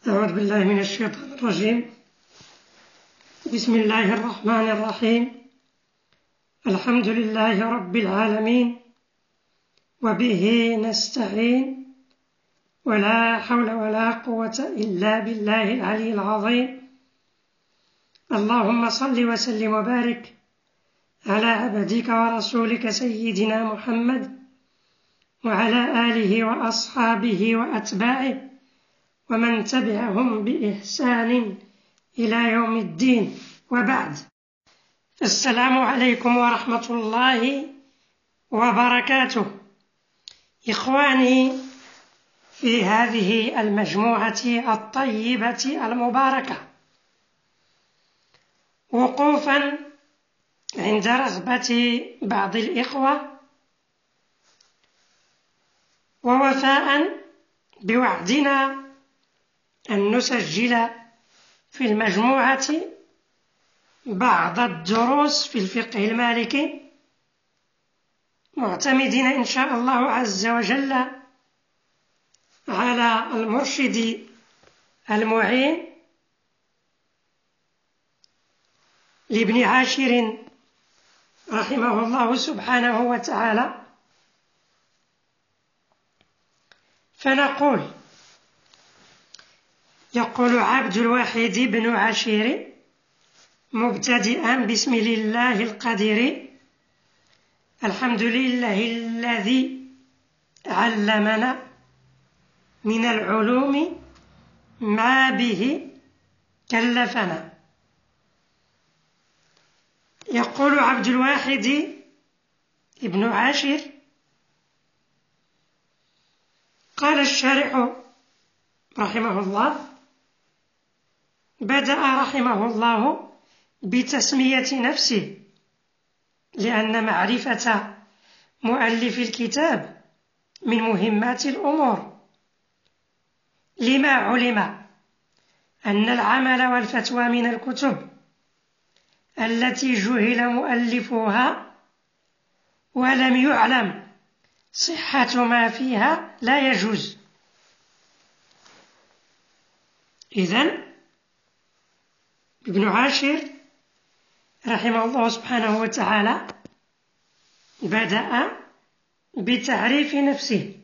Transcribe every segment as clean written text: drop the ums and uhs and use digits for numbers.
أعوذ بالله من الشيطان الرجيم. بسم الله الرحمن الرحيم. الحمد لله رب العالمين، وبه نستعين، ولا حول ولا قوة إلا بالله العلي العظيم. اللهم صل وسلم وبارك على عبدك ورسولك سيدنا محمد وعلى آله وأصحابه وأتباعه ومن تبعهم بإحسان إلى يوم الدين، وبعد. السلام عليكم ورحمة الله وبركاته. إخواني في هذه المجموعة الطيبة المباركة، وقوفا عند رغبة بعض الإخوة ووفاء بوعدنا أن نسجل في المجموعة بعض الدروس في الفقه المالكي، معتمدين إن شاء الله عز وجل على المرشد المعين لابن عاشر رحمه الله سبحانه وتعالى. فنقول: يقول عبد الواحد بن عاشر مبتدئا: بسم الله القدير، الحمد لله الذي علمنا من العلوم ما به كلفنا. يقول عبد الواحد ابن عاشر: قال الشارح رحمه الله: بدأ رحمه الله بتسمية نفسه، لأن معرفة مؤلف الكتاب من مهمات الأمور، لما علم أن العمل والفتوى من الكتب التي جهل مؤلفها ولم يعلم صحة ما فيها لا يجوز. إذن ابن عاشر رحمه الله سبحانه وتعالى بدأ بتعريف نفسه،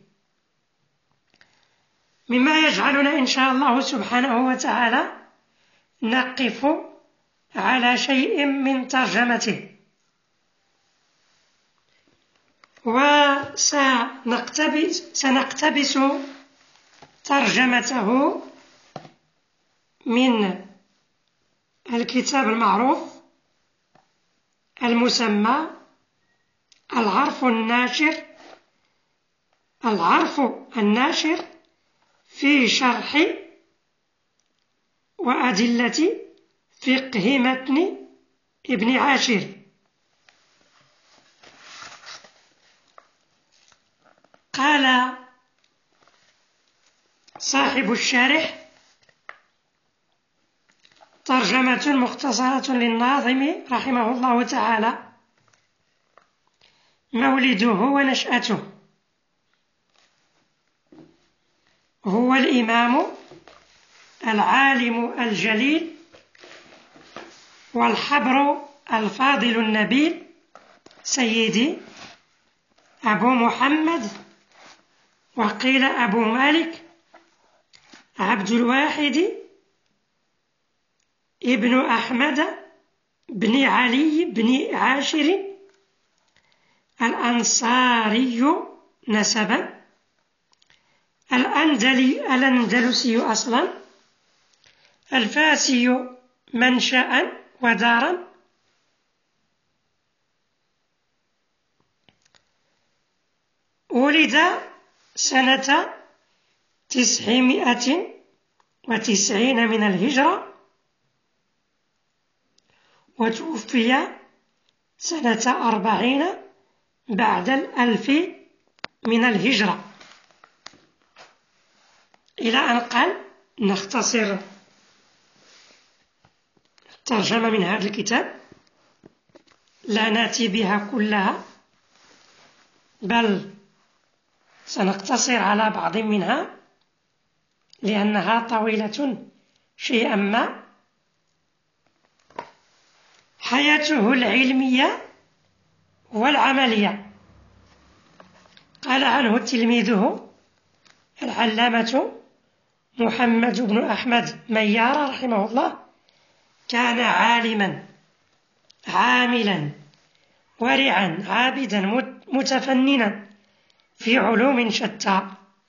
مما يجعلنا إن شاء الله سبحانه وتعالى نقف على شيء من ترجمته، وسنقتبس ترجمته من الكتاب المعروف المسمى العرف الناشر في شرح وأدلة فقه متن ابن عاشر. قال صاحب الشارح: ترجمة مختصرة للناظم رحمه الله تعالى. مولده ونشأته: هو الإمام العالم الجليل والحبر الفاضل النبيل سيدي أبو محمد، وقيل أبو مالك، عبد الواحد ابن أحمد بن علي بن عاشر الأنصاري نسبا، الأندلسي أصلا، الفاسي منشأ ودارا، ولد سنة 990 من الهجرة، وتوفي سنة 40 بعد 1000 من الهجرة. إلى أن قال: نختصر الترجمة من هذا الكتاب، لا نأتي بها كلها، بل سنقتصر على بعض منها لأنها طويلة شيئا ما. حياته العلمية والعملية. قال عنه تلميذه العلامة محمد بن أحمد ميار رحمه الله: كان عالما عاملا ورعا عابدا متفننا في علوم شتى.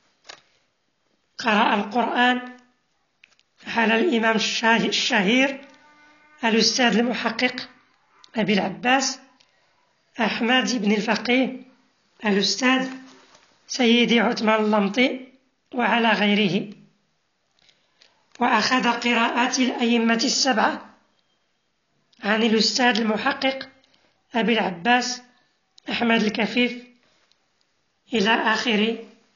قرأ القرآن على الإمام الشهير الأستاذ المحقق أبي العباس أحمد بن الفقيه الأستاذ سيدي عثمان اللمطي وعلى غيره. وأخذ قراءات الأئمة السبعة عن الأستاذ المحقق أبي العباس أحمد الكفيف إلى آخر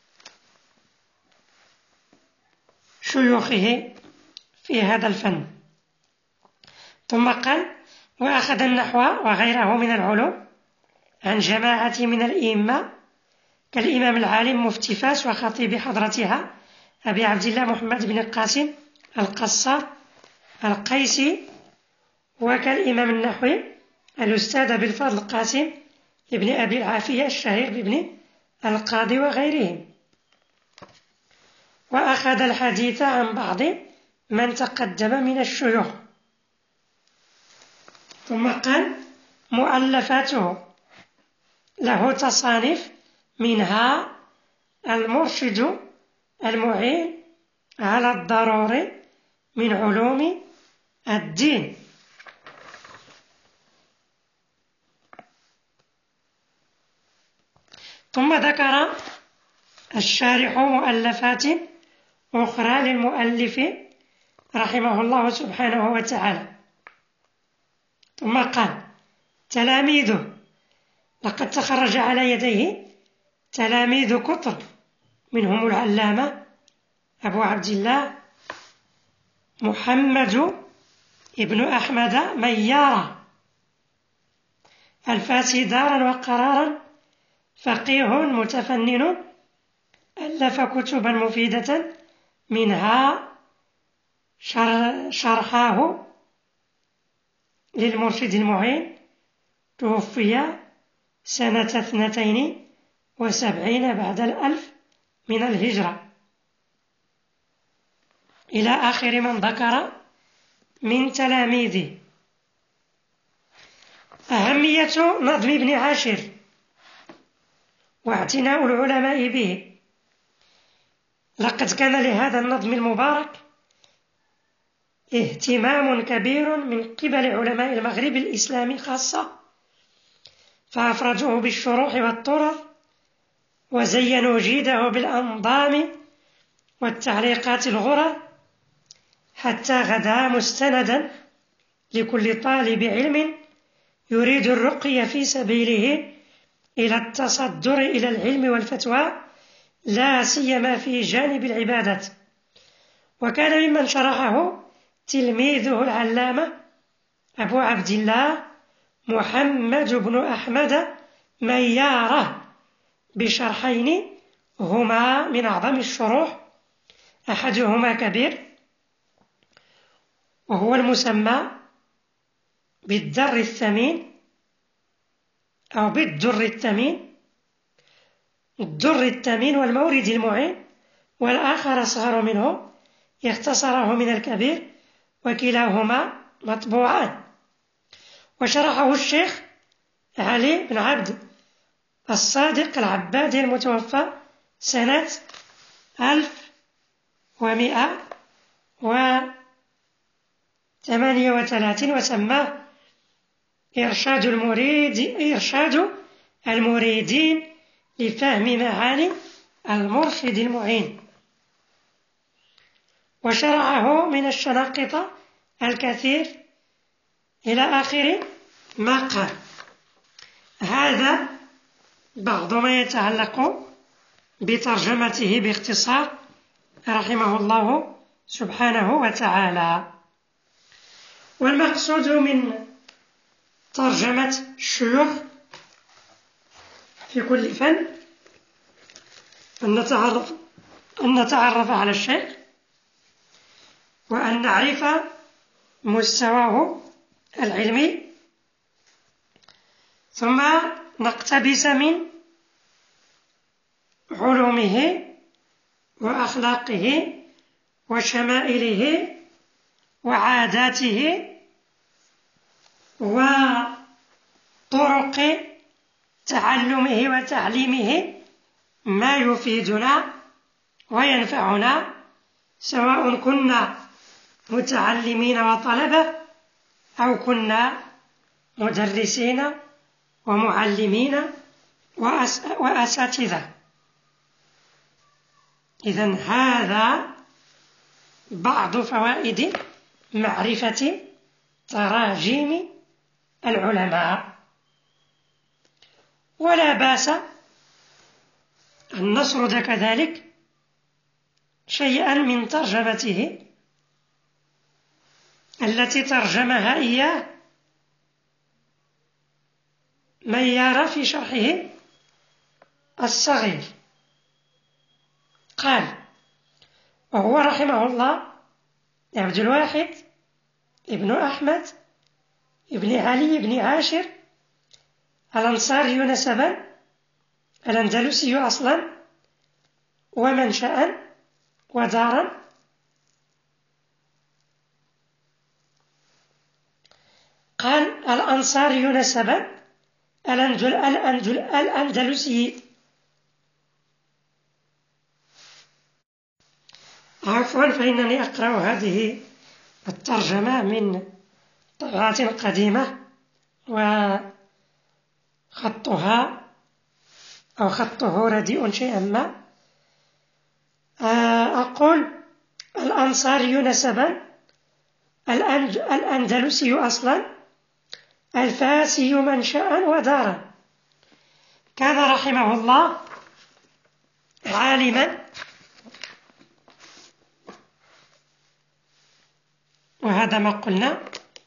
شيوخه في هذا الفن. ثم قال: وأخذ النحو وغيره من العلوم عن جماعة من الأئمة كالإمام العالم مفتي فاس وخطيب حضرتها أبي عبد الله محمد بن القاسم القصار القيسي، وكالإمام النحوي الأستاذ أبي الفضل القاسم ابن أبي العافية الشهير بابن القاضي وغيرهم. وأخذ الحديث عن بعض من تقدم من الشيوخ. ثم قال: مؤلفاته له تصانيف، منها المرشد المعين على الضروري من علوم الدين. ثم ذكر الشارح مؤلفات أخرى للمؤلف رحمه الله سبحانه وتعالى. ثم قال: تلاميذه لقد تخرج على يديه تلاميذ كثر، منهم العلامة أبو عبد الله محمد ابن أحمد ميار الفاسي دارا وقرارا، فقيه متفنن، ألف كتبا مفيدة، منها شرحاه للمرشد المعين، توفي سنة 72 بعد 1000 من الهجرة، إلى آخر من ذكر من تلاميذه. أهمية نظم ابن عاشر واعتناء العلماء به. لقد كان لهذا النظم المبارك اهتمام كبير من قبل علماء المغرب الإسلامي خاصة، فأفرجوه بالشروح والطرق، وزينوا جيده بالأنظام والتعليقات الغرى، حتى غدا مستندا لكل طالب علم يريد الرقي في سبيله إلى التصدر إلى العلم والفتوى، لا سيما في جانب العبادة. وكان ممن شرحه تلميذه العلامة أبو عبد الله محمد بن أحمد ميارة بشرحين هما من أعظم الشروح، أحدهما كبير وهو المسمى بالدر الثمين أو بالدر الثمين، الدر الثمين والمورد المعين، والآخر أصغر منه اختصره من الكبير، وكلاهما مطبوعان. وشرحه الشيخ علي بن عبد الصادق العبادي المتوفى سنة 1138، وسماه إرشاد المريدين لفهم معاني المرشد المعين. وشرعه من الشناقطة الكثير إلى آخر ما قال. هذا بعض ما يتعلق بترجمته باختصار رحمه الله سبحانه وتعالى. والمقصود من ترجمة الشيوخ في كل فن أن نتعرف على الشيخ وأن نعرف مستواه العلمي، ثم نقتبس من علومه وأخلاقه وشمائله وعاداته وطرق تعلمه وتعليمه ما يفيدنا وينفعنا، سواء كنا متعلمين وطلبة أو كنا مدرسين ومعلمين وأساتذة. إذن هذا بعض فوائد معرفة تراجم العلماء، ولا بأس أن نسرد كذلك شيئا من ترجمته التي ترجمها إياه ميار في شرحه الصغير. قال: وهو رحمه الله عبد الواحد ابن أحمد ابن علي بن عاشر الأنصاري نسبا، الأندلسي أصلا ومنشأ ودارا، قال الأنصاري نسبا الأندلسي، عفوا فإنني أقرأ هذه الترجمة من طبعات قديمة وخطها أو خطه رديء شيئا ما. أقول الأنصاري نسبا الأندلسي أصلا الفاسي منشأ ودارا. كان رحمه الله عالما، وهذا ما قلنا.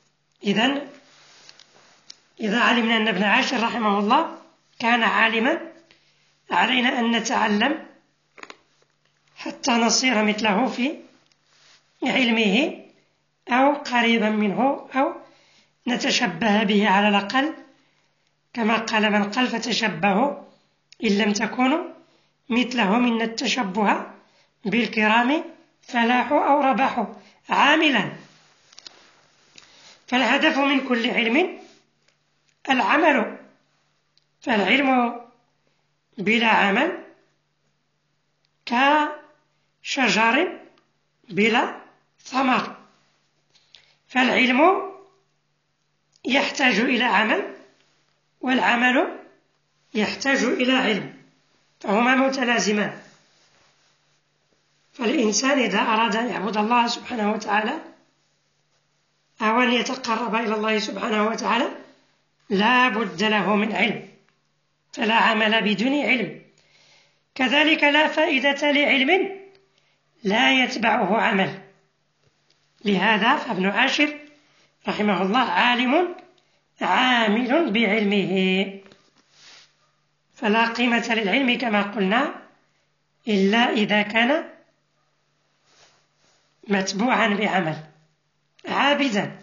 إذا علمنا أن ابن عاشر رحمه الله كان عالما، علينا أن نتعلم حتى نصير مثله في علمه أو قريبا منه، أو نتشبه به على الأقل، كما قال من قال: فتشبهوا إن لم تكونوا مثله، من التشبه بالكرام فلاحوا أو ربحوا. عاملا، فالهدف من كل علم العمل، فالعلم بلا عمل كشجر بلا ثمر، فالعلم يحتاج إلى عمل والعمل يحتاج إلى علم، فهما متلازمان. فالإنسان إذا أراد أن يعبد الله سبحانه وتعالى أو أن يتقرب إلى الله سبحانه وتعالى لا بد له من علم، فلا عمل بدون علم. كذلك لا فائدة لعلم لا يتبعه عمل. لهذا فابن عاشر رحمه الله عالم عامل بعلمه، فلا قيمة للعلم كما قلنا إلا إذا كان متبوعا بعمل، عابدا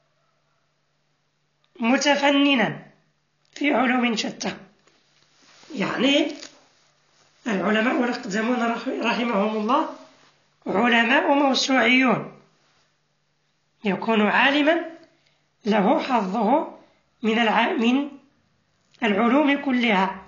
متفننا في علوم شتى. يعني العلماء الأقدمون رحمهم الله علماء موسوعيون، يكون عالما له حظه من العلوم كلها،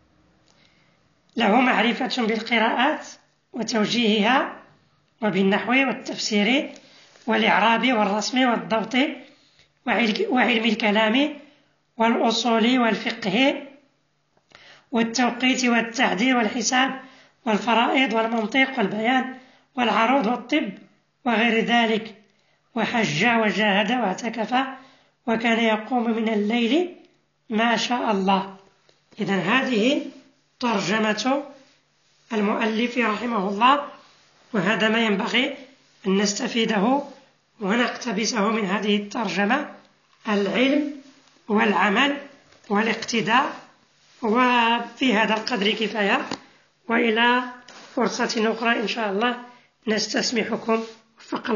له معرفة بالقراءات وتوجيهها وبالنحو والتفسير والإعراب والرسم والضبط وعلم الكلام والأصول والفقه والتوقيت والتعديل والحساب والفرائض والمنطق والبيان والعروض والطب وغير ذلك. وحج وجاهد واعتكف وكان يقوم من الليل ما شاء الله. إذن هذه ترجمة المؤلف رحمه الله، وهذا ما ينبغي أن نستفيده ونقتبسه من هذه الترجمة: العلم والعمل والاقتداء. وفي هذا القدر كفاية، وإلى فرصة أخرى إن شاء الله نستسمحكم.